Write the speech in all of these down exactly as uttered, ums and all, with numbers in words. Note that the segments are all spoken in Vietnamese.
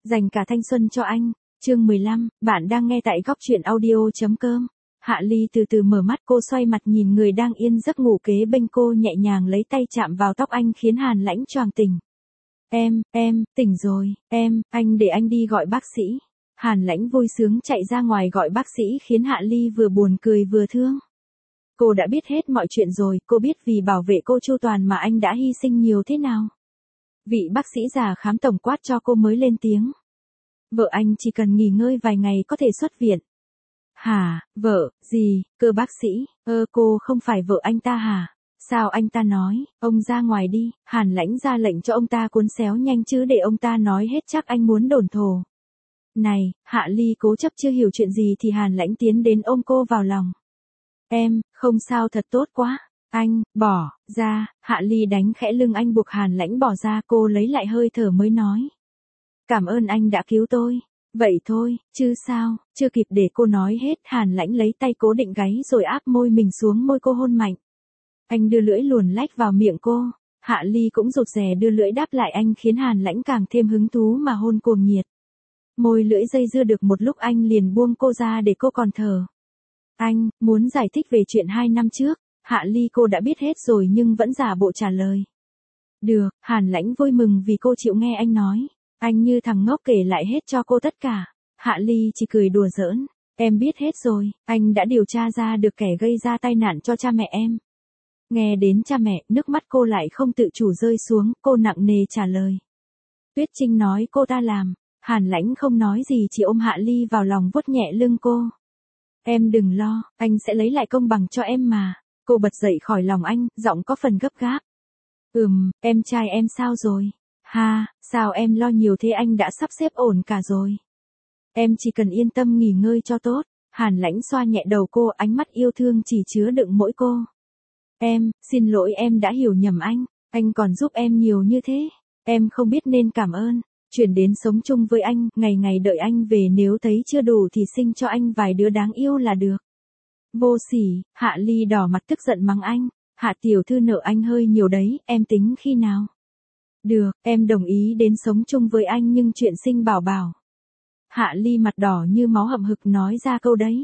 Dành cả thanh xuân cho anh. Chương mười lăm, bạn đang nghe tại góc truyện audio.com. Hạ Ly từ từ mở mắt, cô xoay mặt nhìn người đang yên giấc ngủ kế bên cô, nhẹ nhàng lấy tay chạm vào tóc anh khiến Hàn Lãnh choàng tỉnh. Em, em, tỉnh rồi, em, anh để anh đi gọi bác sĩ. Hàn Lãnh vui sướng chạy ra ngoài gọi bác sĩ khiến Hạ Ly vừa buồn cười vừa thương. Cô đã biết hết mọi chuyện rồi, cô biết vì bảo vệ cô chu toàn mà anh đã hy sinh nhiều thế nào. Vị bác sĩ già khám tổng quát cho cô mới lên tiếng. Vợ anh chỉ cần nghỉ ngơi vài ngày có thể xuất viện. Hả, vợ, gì, cơ bác sĩ, ơ cô không phải vợ anh ta hả? Sao anh ta nói, ông ra ngoài đi, Hàn Lãnh ra lệnh cho ông ta cuốn xéo nhanh chứ để ông ta nói hết chắc anh muốn đồn thổ. Này, Hạ Ly cố chấp chưa hiểu chuyện gì thì Hàn Lãnh tiến đến ôm cô vào lòng. Em, không sao thật tốt quá. Anh, bỏ, ra, Hạ Ly đánh khẽ lưng anh buộc Hàn Lãnh bỏ ra, cô lấy lại hơi thở mới nói. Cảm ơn anh đã cứu tôi. Vậy thôi, chứ sao, chưa kịp để cô nói hết, Hàn Lãnh lấy tay cố định gáy rồi áp môi mình xuống môi cô hôn mạnh. Anh đưa lưỡi luồn lách vào miệng cô, Hạ Ly cũng rụt rè đưa lưỡi đáp lại anh khiến Hàn Lãnh càng thêm hứng thú mà hôn cuồng nhiệt. Môi lưỡi dây dưa được một lúc anh liền buông cô ra để cô còn thở. Anh, muốn giải thích về chuyện hai năm trước, Hạ Ly cô đã biết hết rồi nhưng vẫn giả bộ trả lời. Được, Hàn Lãnh vui mừng vì cô chịu nghe anh nói. Anh như thằng ngốc kể lại hết cho cô tất cả. Hạ Ly chỉ cười đùa giỡn. Em biết hết rồi, anh đã điều tra ra được kẻ gây ra tai nạn cho cha mẹ em. Nghe đến cha mẹ, nước mắt cô lại không tự chủ rơi xuống, cô nặng nề trả lời. Tuyết Trinh nói cô ta làm. Hàn Lãnh không nói gì chỉ ôm Hạ Ly vào lòng vuốt nhẹ lưng cô. Em đừng lo, anh sẽ lấy lại công bằng cho em mà. Cô bật dậy khỏi lòng anh, giọng có phần gấp gáp. Ừm, em trai em sao rồi? Ha, sao em lo nhiều thế, anh đã sắp xếp ổn cả rồi. Em chỉ cần yên tâm nghỉ ngơi cho tốt. Hàn Lãnh xoa nhẹ đầu cô, ánh mắt yêu thương chỉ chứa đựng mỗi cô. Em, xin lỗi em đã hiểu nhầm anh. Anh còn giúp em nhiều như thế. Em không biết nên cảm ơn. Chuyển đến sống chung với anh, ngày ngày đợi anh về, nếu thấy chưa đủ thì sinh cho anh vài đứa đáng yêu là được. Vô sỉ, Hạ Ly đỏ mặt tức giận mắng anh. Hạ tiểu thư nợ anh hơi nhiều đấy, em tính khi nào? Được, em đồng ý đến sống chung với anh nhưng chuyện sinh bảo bảo. Hạ Ly mặt đỏ như máu hậm hực nói ra câu đấy.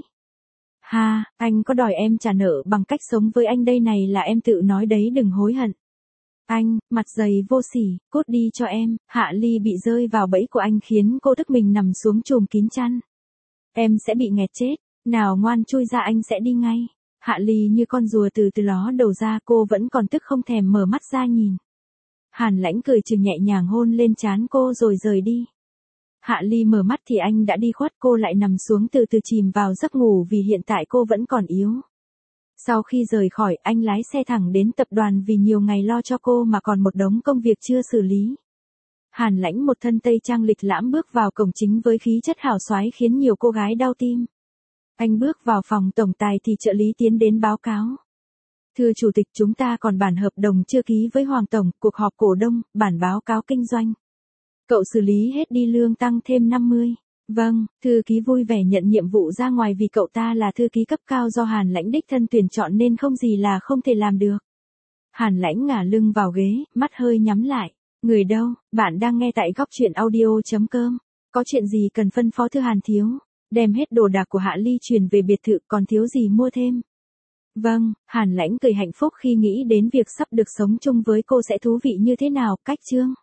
Ha, anh có đòi em trả nợ bằng cách sống với anh đây này là em tự nói đấy, đừng hối hận. Anh, mặt dày vô sỉ, cút đi cho em. Hạ Ly bị rơi vào bẫy của anh khiến cô thức mình nằm xuống chùm kín chăn. Em sẽ bị nghẹt chết, nào ngoan chui ra anh sẽ đi ngay. Hạ Ly như con rùa từ từ ló đầu ra, cô vẫn còn tức không thèm mở mắt ra nhìn. Hàn Lãnh cười trừ nhẹ nhàng hôn lên trán cô rồi rời đi. Hạ Ly mở mắt thì anh đã đi khuất, cô lại nằm xuống từ từ chìm vào giấc ngủ vì hiện tại cô vẫn còn yếu. Sau khi rời khỏi, anh lái xe thẳng đến tập đoàn vì nhiều ngày lo cho cô mà còn một đống công việc chưa xử lý. Hàn Lãnh một thân tây trang lịch lãm bước vào cổng chính với khí chất hào soái khiến nhiều cô gái đau tim. Anh bước vào phòng tổng tài thì trợ lý tiến đến báo cáo. Thưa chủ tịch, chúng ta còn bản hợp đồng chưa ký với Hoàng tổng, cuộc họp cổ đông, bản báo cáo kinh doanh. Cậu xử lý hết đi, lương tăng thêm năm mươi. Vâng, thư ký vui vẻ nhận nhiệm vụ ra ngoài vì cậu ta là thư ký cấp cao do Hàn Lãnh đích thân tuyển chọn nên không gì là không thể làm được. Hàn Lãnh ngả lưng vào ghế, mắt hơi nhắm lại. Người đâu, bạn đang nghe tại góc truyện audio.com. Có chuyện gì cần phân phó thưa Hàn thiếu? Đem hết đồ đạc của Hạ Ly chuyển về biệt thự, còn thiếu gì mua thêm. Vâng, Hàn Lãnh cười hạnh phúc khi nghĩ đến việc sắp được sống chung với cô sẽ thú vị như thế nào. Cách chương